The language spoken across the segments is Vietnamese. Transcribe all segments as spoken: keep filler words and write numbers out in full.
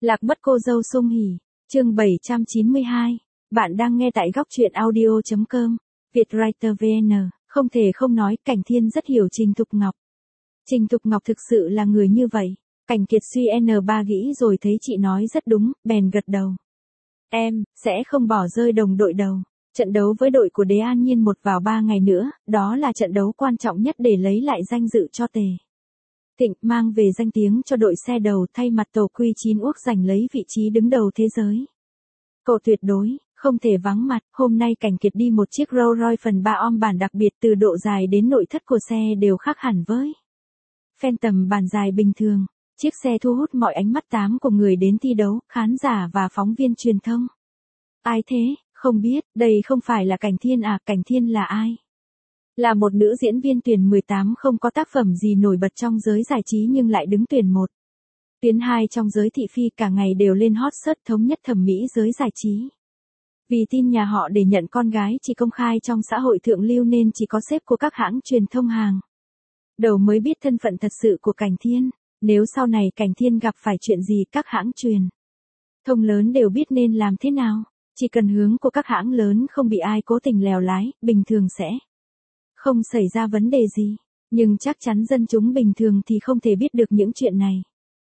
Lạc mất cô dâu Sung Hỉ, chương bảy trăm chín mươi hai. Bạn đang nghe tại góc truyện audio chấm com. Vietwriter vê en, không thể không nói Cảnh Thiên rất hiểu Trình Thục Ngọc. Trình Thục Ngọc thực sự là người như vậy. Cảnh Kiệt suy N ba nghĩ rồi thấy chị nói rất đúng, bèn gật đầu. Em, sẽ không bỏ rơi đồng đội đầu. Trận đấu với đội của Đế An Nhiên một vào ba ngày nữa, đó là trận đấu quan trọng nhất để lấy lại danh dự cho Tề Thịnh, mang về danh tiếng cho đội xe đầu thay mặt tổ quy chín Úc giành lấy vị trí đứng đầu thế giới. Cậu tuyệt đối, không thể vắng mặt, hôm nay Cảnh Kiệt đi một chiếc Rolls Royce phần ba om bản đặc biệt từ độ dài đến nội thất của xe đều khác hẳn với Phantom bản dài bình thường. Chiếc xe thu hút mọi ánh mắt tám của người đến thi đấu, khán giả và phóng viên truyền thông. Ai thế, không biết, đây không phải là Cảnh Thiên à, Cảnh Thiên là ai? Là một nữ diễn viên tuyển mười tám không có tác phẩm gì nổi bật trong giới giải trí nhưng lại đứng tuyển một. Tuyến hai trong giới thị phi cả ngày đều lên hot search thống nhất thẩm mỹ giới giải trí. Vì tin nhà họ để nhận con gái chỉ công khai trong xã hội thượng lưu nên chỉ có sếp của các hãng truyền thông hàng đầu mới biết thân phận thật sự của Cảnh Thiên. Nếu sau này Cảnh Thiên gặp phải chuyện gì các hãng truyền thông lớn đều biết nên làm thế nào. Chỉ cần hướng của các hãng lớn không bị ai cố tình lèo lái, bình thường sẽ không xảy ra vấn đề gì. Nhưng chắc chắn dân chúng bình thường thì không thể biết được những chuyện này.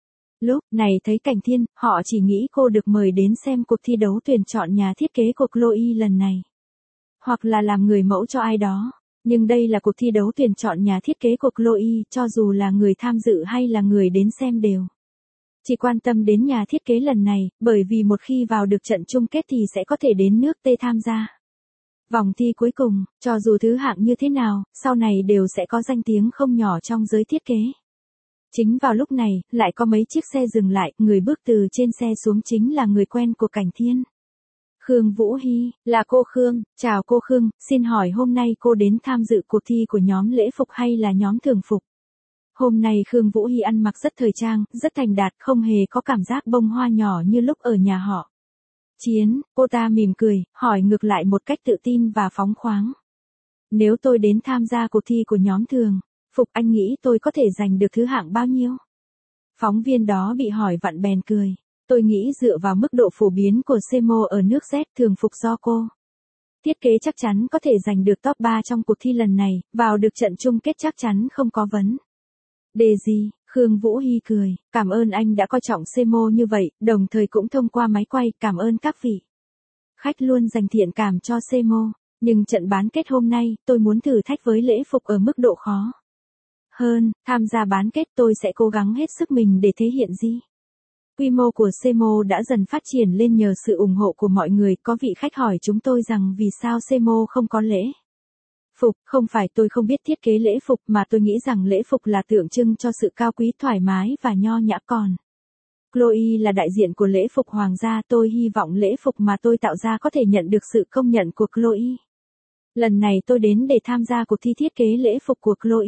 Lúc này thấy Cảnh Thiên, họ chỉ nghĩ cô được mời đến xem cuộc thi đấu tuyển chọn nhà thiết kế của Chloe lần này. Hoặc là làm người mẫu cho ai đó. Nhưng đây là cuộc thi đấu tuyển chọn nhà thiết kế của Chloe, cho dù là người tham dự hay là người đến xem đều chỉ quan tâm đến nhà thiết kế lần này, bởi vì một khi vào được trận chung kết thì sẽ có thể đến nước T tham gia vòng thi cuối cùng, cho dù thứ hạng như thế nào, sau này đều sẽ có danh tiếng không nhỏ trong giới thiết kế. Chính vào lúc này, lại có mấy chiếc xe dừng lại, người bước từ trên xe xuống chính là người quen của Cảnh Thiên. Khương Vũ Hy, là cô Khương, chào cô Khương, xin hỏi hôm nay cô đến tham dự cuộc thi của nhóm lễ phục hay là nhóm thường phục? Hôm nay Khương Vũ Hy ăn mặc rất thời trang, rất thành đạt, không hề có cảm giác bông hoa nhỏ như lúc ở nhà họ Chiến. Cô ta mỉm cười, hỏi ngược lại một cách tự tin và phóng khoáng. Nếu tôi đến tham gia cuộc thi của nhóm thường phục, anh nghĩ tôi có thể giành được thứ hạng bao nhiêu? Phóng viên đó bị hỏi vặn bèn cười. Tôi nghĩ dựa vào mức độ phổ biến của Semo ở nước Z thường phục do cô thiết kế chắc chắn có thể giành được top ba trong cuộc thi lần này, vào được trận chung kết chắc chắn không có vấn đề gì. Khương Vũ Hy cười, cảm ơn anh đã coi trọng Semo như vậy, đồng thời cũng thông qua máy quay cảm ơn các vị khách luôn dành thiện cảm cho Semo. Nhưng trận bán kết hôm nay, tôi muốn thử thách với lễ phục ở mức độ khó hơn. Tham gia bán kết tôi sẽ cố gắng hết sức mình để thể hiện gì. Quy mô của Semo đã dần phát triển lên nhờ sự ủng hộ của mọi người. Có vị khách hỏi chúng tôi rằng vì sao Semo không có lễ phục. Không phải tôi không biết thiết kế lễ phục mà tôi nghĩ rằng lễ phục là tượng trưng cho sự cao quý, thoải mái và nho nhã, còn Chloe là đại diện của lễ phục hoàng gia. Tôi hy vọng lễ phục mà tôi tạo ra có thể nhận được sự công nhận của Chloe. Lần này tôi đến để tham gia cuộc thi thiết kế lễ phục của Chloe.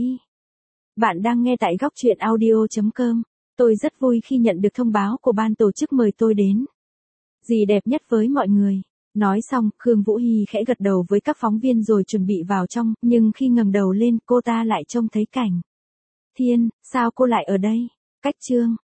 Bạn đang nghe tại góc truyện audio chấm com. Tôi rất vui khi nhận được thông báo của ban tổ chức mời tôi đến gì đẹp nhất với mọi người. Nói xong, Khương Vũ Hy khẽ gật đầu với các phóng viên rồi chuẩn bị vào trong, nhưng khi ngẩng đầu lên, cô ta lại trông thấy Cảnh Thiên. Sao cô lại ở đây? Cách chương